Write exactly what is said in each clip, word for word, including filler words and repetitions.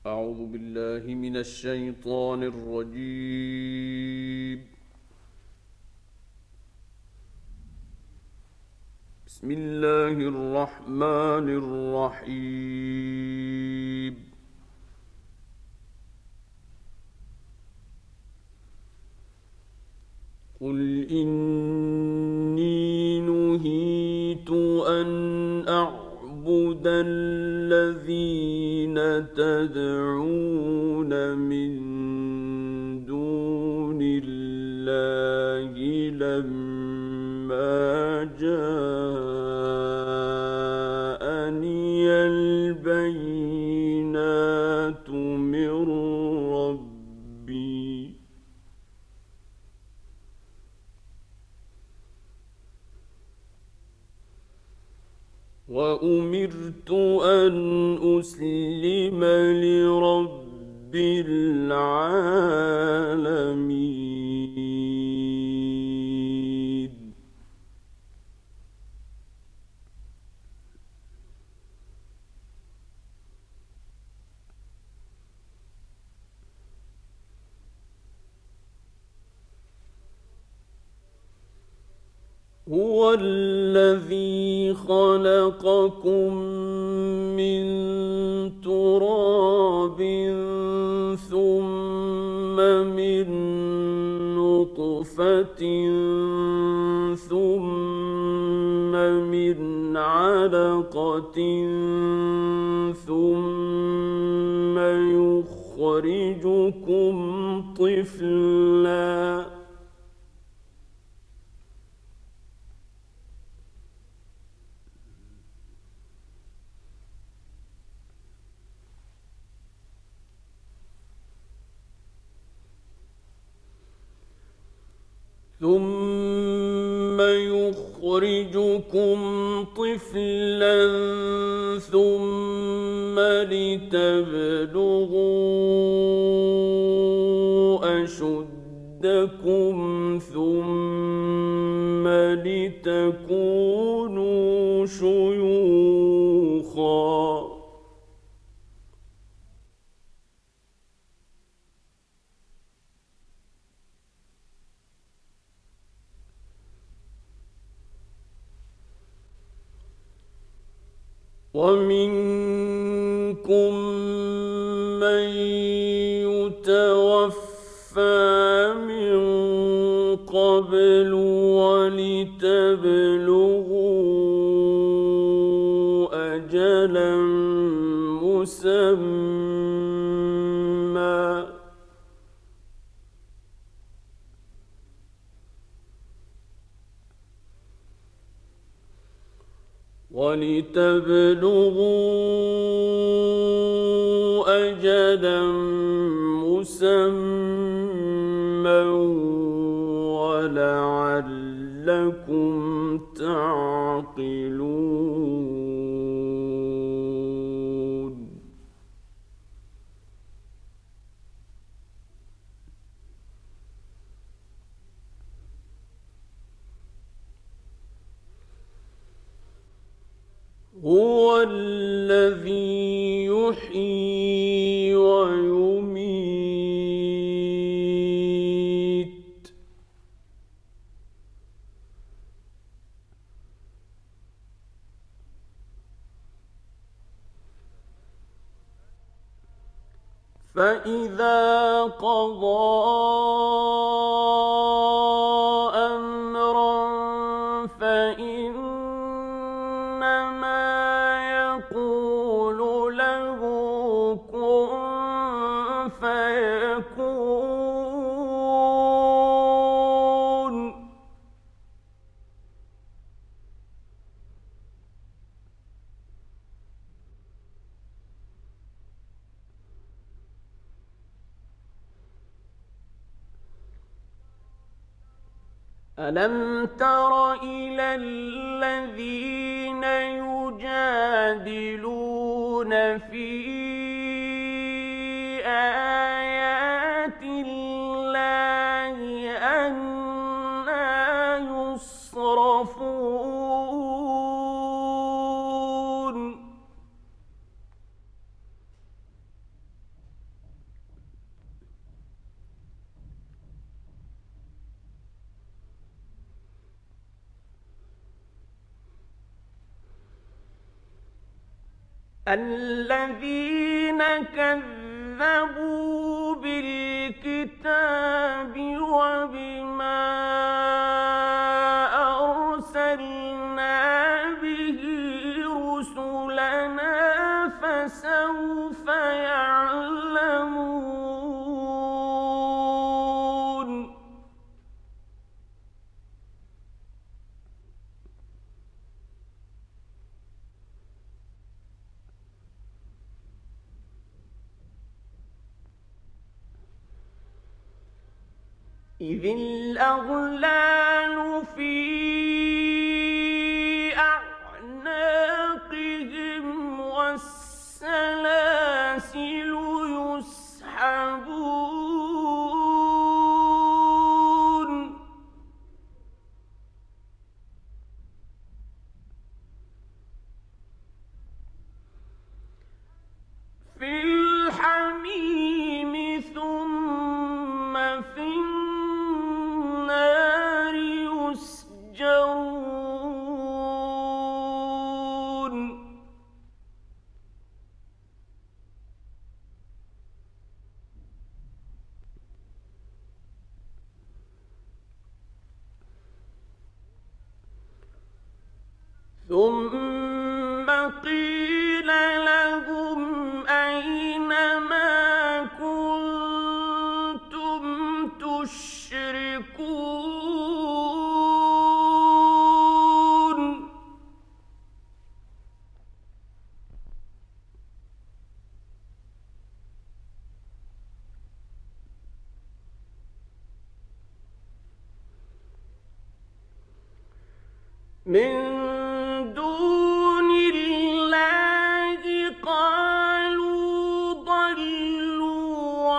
أعوذ بالله من الشيطان الرجيم. بسم الله الرحمن الرحيم. قل إني نهيت أن أعبد الذين تدعون من دون الله لما جاءني البينات من ربي وأمرت أن أسلم لرب العالمين. هو الذي خلقكم من تراب ثم من نطفة ثم من علقة ثم يخرجكم طفلاً ثم يخرجكم طفلا ثم لتبلغوا أشدكم ثم لتكونوا شيوخا ومنكم من يتوفى من قبل ولتبلغوا أجلا مسمى ولتبلغوا أجلا مسمى ولعلكم تعقلون. هو الذي يحيي ويميت فإذا قضى أمرا فإنما يقول له كن فيكون. ألم تر إلى الذين يجادلون في آيات الله أنى يصرفون. الذين كذبوا بالكتاب وبما أرسلنا به رسلنا فسوف يعلمون. إذ الأغلال في أعناقهم والسلاسل يسحبون في الحميم ثم في النار يسجرون. ثم قيل لهم أين ما كنتم تشركون من دون الله قالوا ضلوا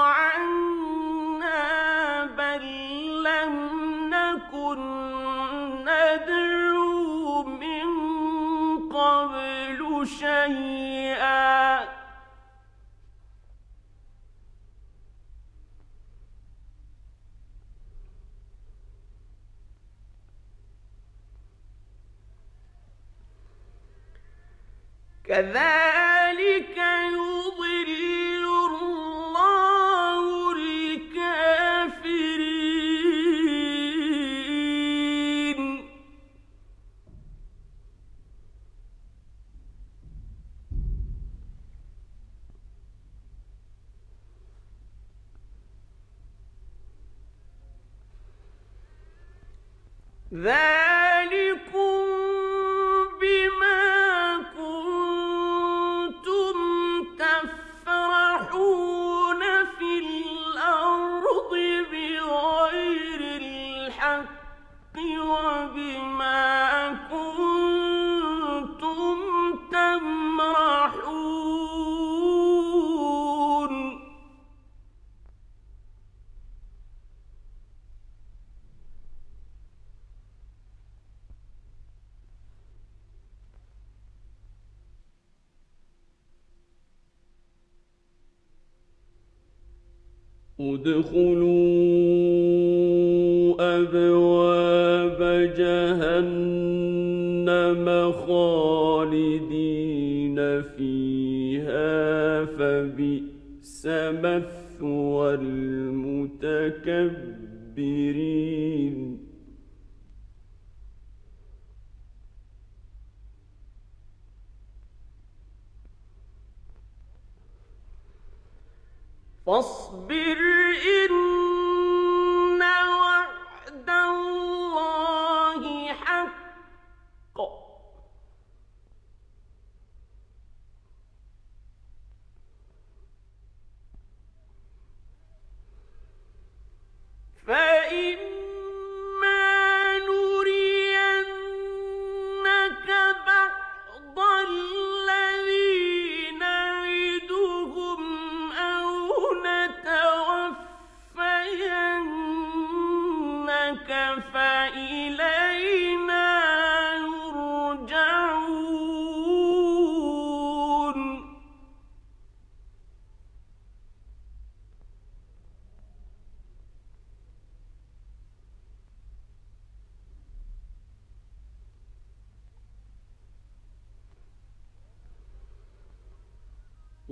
عنا بل لم نكن ندعو من قبل شيئا كذلك يضل الله الكافرين. ذلكم بما كنتم تفرحون في الأرض بغير الحق وبما كنتم تمرحون. ادخلوا أبواب جهنم خالدين فيها فبئس مثوى المتكبرين. فاصبر إن وعد الله حق فإما نرينك بعض الذي نعدهم أو نتوفينك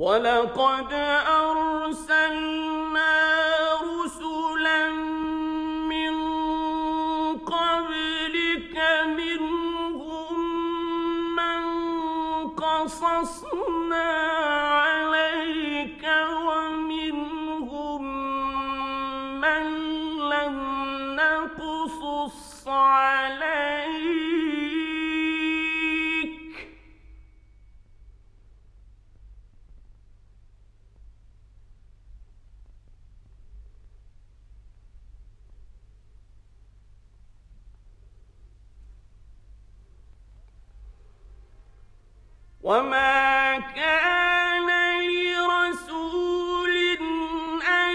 وَلَقَدْ أَرْسَلْنَا رُسُلًا مِّن قَبْلِكَ مِنْهُم مَّن قَصَصْنَا عَلَيْكَ وَمِنْهُم مَّن لَّمْ نَقْصُصْ عَلَيْكَ ۗ وَمَا كَانَ لِرَسُولٍ أَن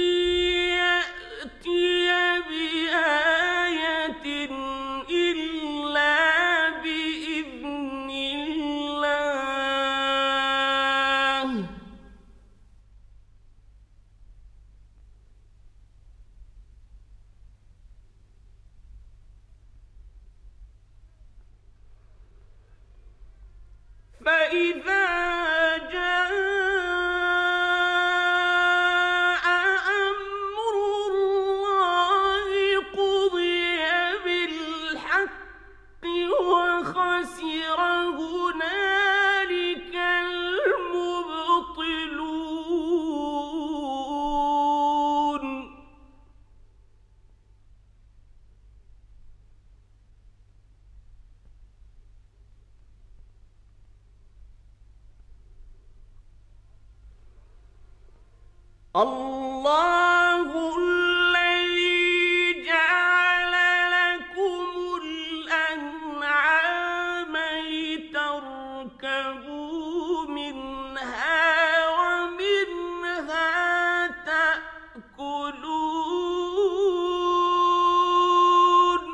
يَأْتِيَ بِآيَةٍ إِلَّا بِإِذْنِ اللَّهِ ۚ فَإِذَا جَاءَ أَمْرُ اللَّهِ قُضِيَ بِالْحَقِّ وَخَسِرَ هُنَالِكَ الْمُبْطِلُونَ. اللَّهُ الَّذِي جَعَلَ لَكُمُ الْأَنْعَامَ لِتَرْكَبُوا مِنْهَا وَمِنْهَا تَأْكُلُونَ.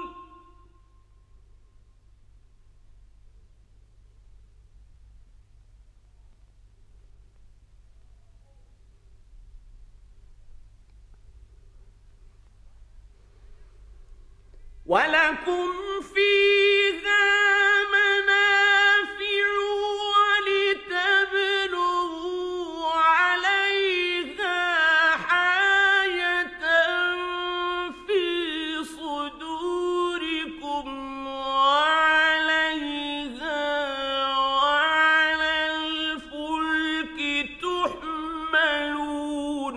وَلَكُمْ فِيهَا مَنَافِعُ وَلِتَبْلُغُوا عَلَيْهَا حَاجَةً فِي صُدُورِكُمْ وَعَلَيْهَا وَعَلَى الْفُلْكِ تُحْمَلُونَ.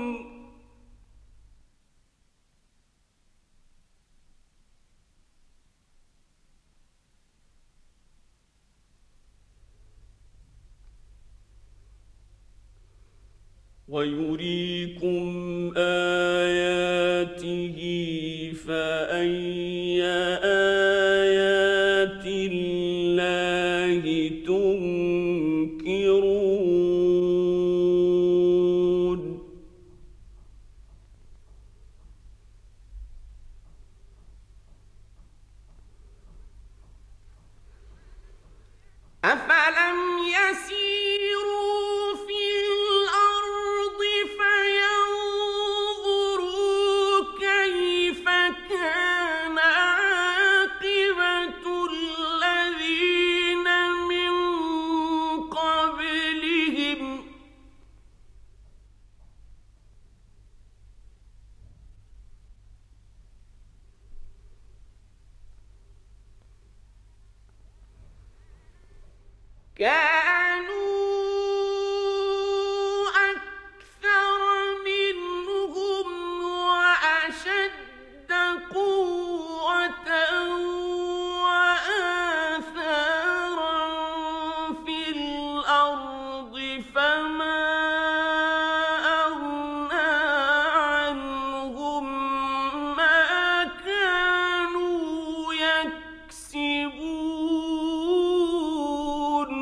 وَيُرِيكُمْ آيَاتِهِ فَأَيَّ آيَاتِ اللَّهِ تُنكِرُونَ. أَفَلَمْ يَسِيرُوا فِي الْأَرْضِ فَيَنظُرُوا كَيْفَ كَانَ عَاقِبَةُ الَّذِينَ مِن قَبْلِهِمْ ۚ كانوا أكثر منهم وأشد قوة وآثارا في الأرض فما أغنى عنهم ما كانوا يكسبون.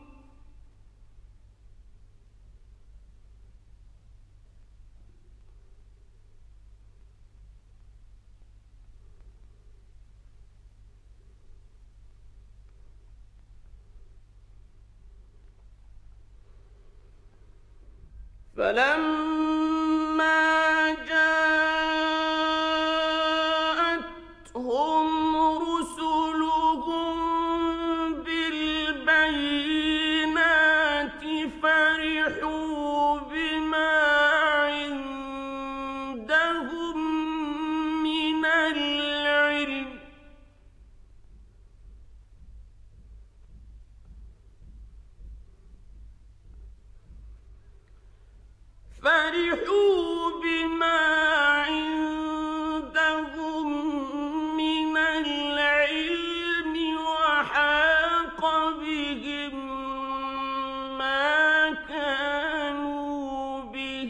فَلَمَّا جَاءَتْهُمْ رُسُلُهُم بِالْبَيِّنَاتِ فَرِحُوا فَرِحُوا بِمَا عِندَهُم مِّنَ الْعِلْمِ فَرِحُوا بِمَا عِندَهُم مِّنَ الْعِلْمِ وَحَاقَ بِهِم مَّا كَانُوا بِهِ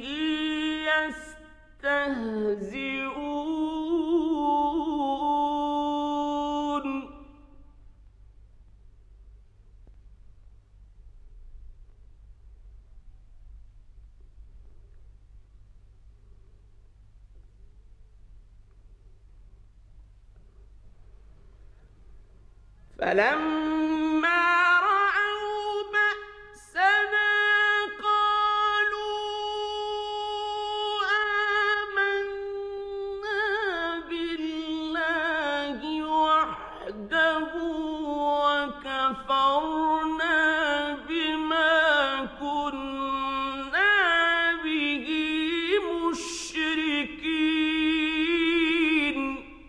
يَسْتَهْزِئُونَ فَلَمَّا رَأَوْا بَأْسَنَا قَالُوا آمَنَّا بِاللَّهِ وَحْدَهُ وَكَفَرْنَا بِمَا كُنَّا بِهِ مُشْرِكِينَ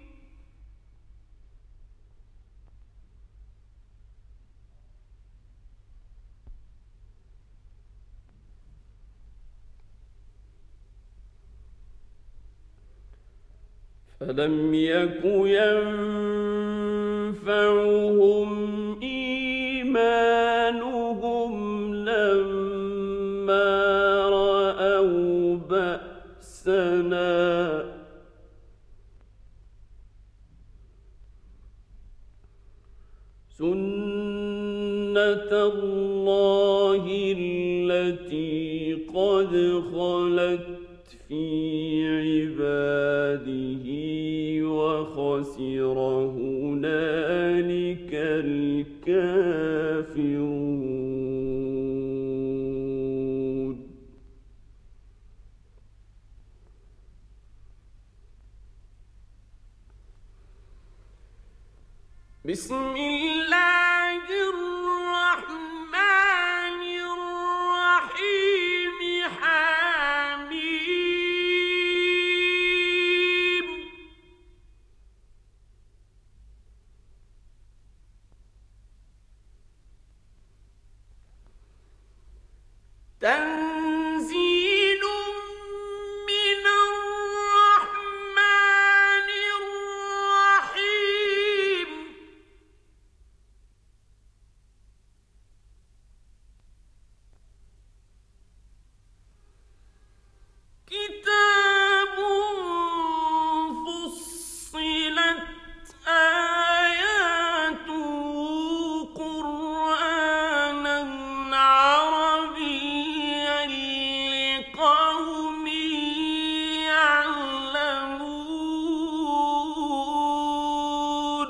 فَلَمْ يَكُ يَنفَعُهُمْ إِيمَانُهُمْ لَمَّا رَأَوْا بَأْسَنَا سُنَّتَ اللَّهِ الَّتِي قَدْ خَلَتْ فِي عِبَادِهِ وَخَسِرَ هُنَالِكَ الْكَافِرُونَ بسم الله الرحمن الرحيم حميم تنزيل من الرحمن الرحيم كتاب فصلت آياته قرآنًا عربيًّا لقوم يعلمون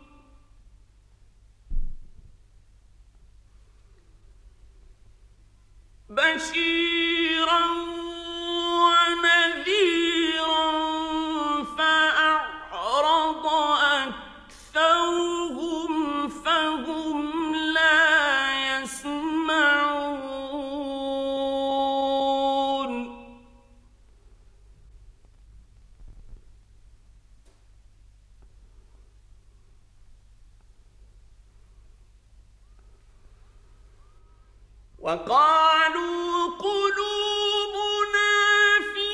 بشيرًا ونذيرًا فأعرض أكثرهم فهم لا يسمعون وقالوا قلوبنا في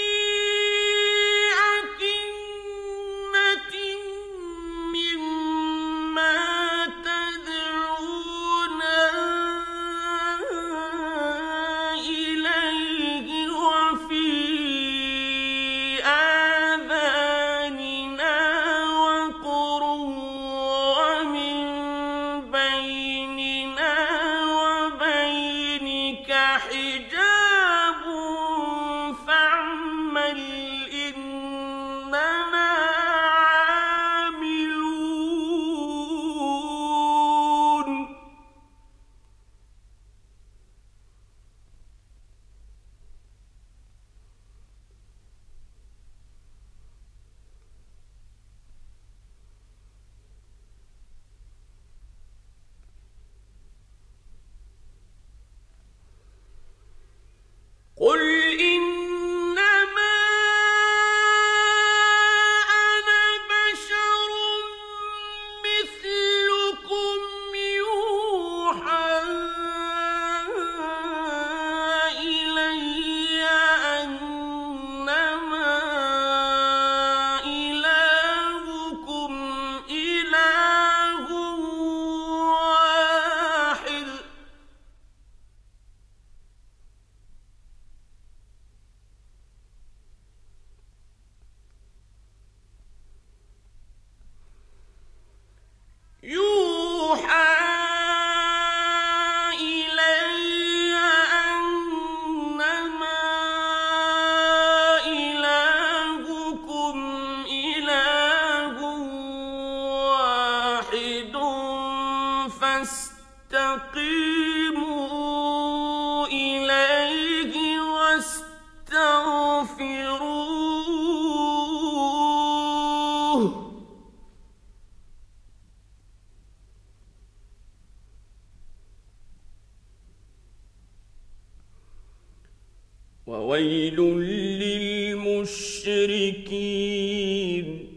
أكنة مما تدعونا إليه وفي آذاننا وقر ومن بيننا وبينك وويل للمشركين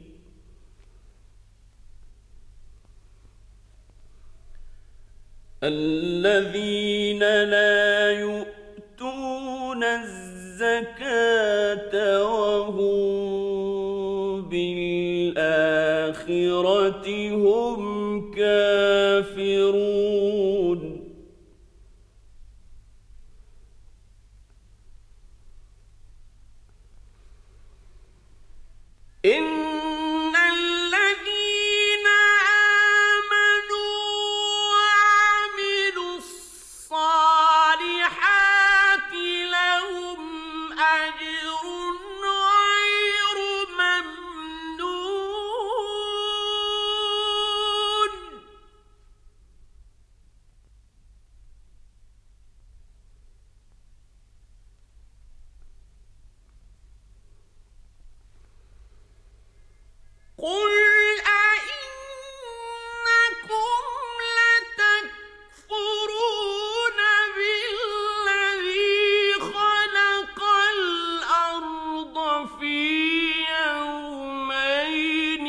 الذين لا يؤتون الزكاة وهم بالآخرة هم كافرون إن الذين آمنوا وعملوا الصالحات لهم أجر غير ممنون قل أئنكم لتكفرون بالذي خلق الأرض في يومين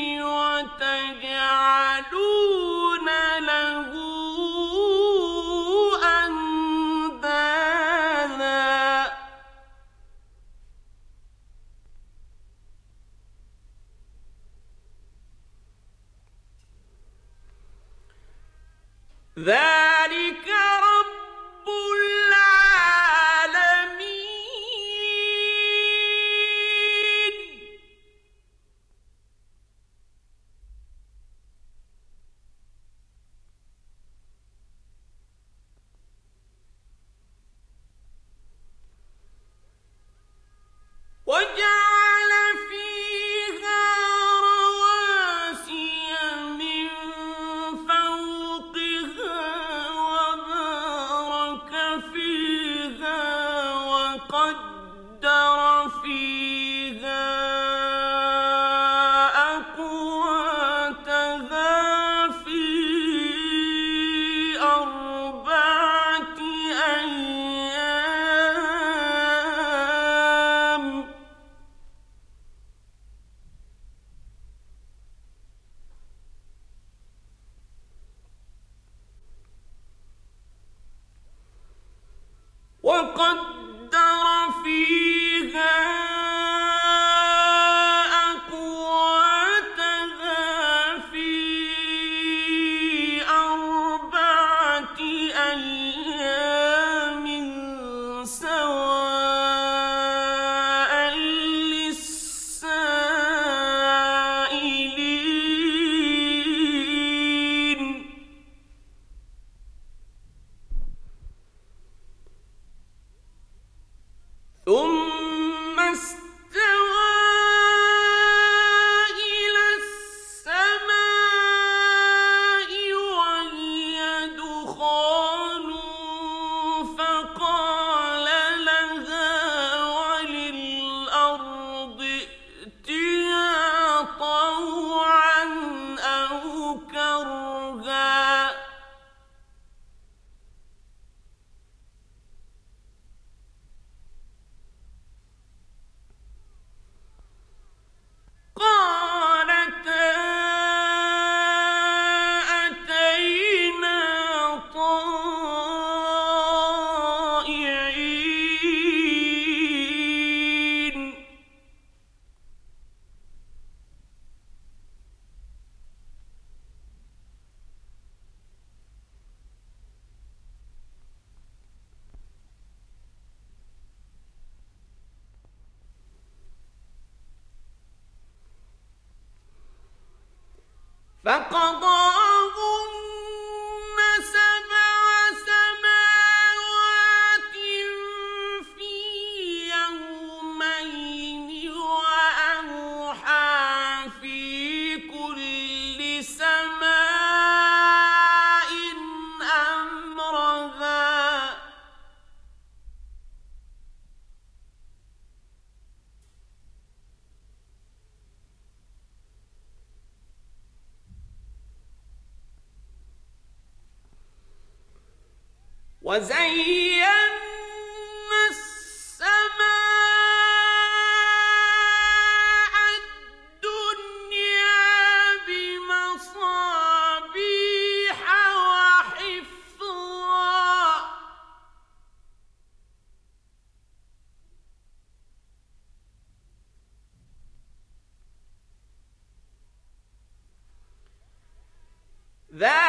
وتجعلون له أندادا ذلك رب العالمين وجعل فيها رواسي من فوقها وبارك فيها وقدر فيها أقواتها في أربعة أيام وقدر فيها أقواتها في أربعة أيام سواء للسائلين ثم استوى إلى السماء وهي دخان فقال لها وللأرض ائتيا طوعا أو كرها قالتا أتينا طائعين فقضاهن سبع سماوات في يومين وأوحى في كل سماء أمرها وزينا السماء ذلك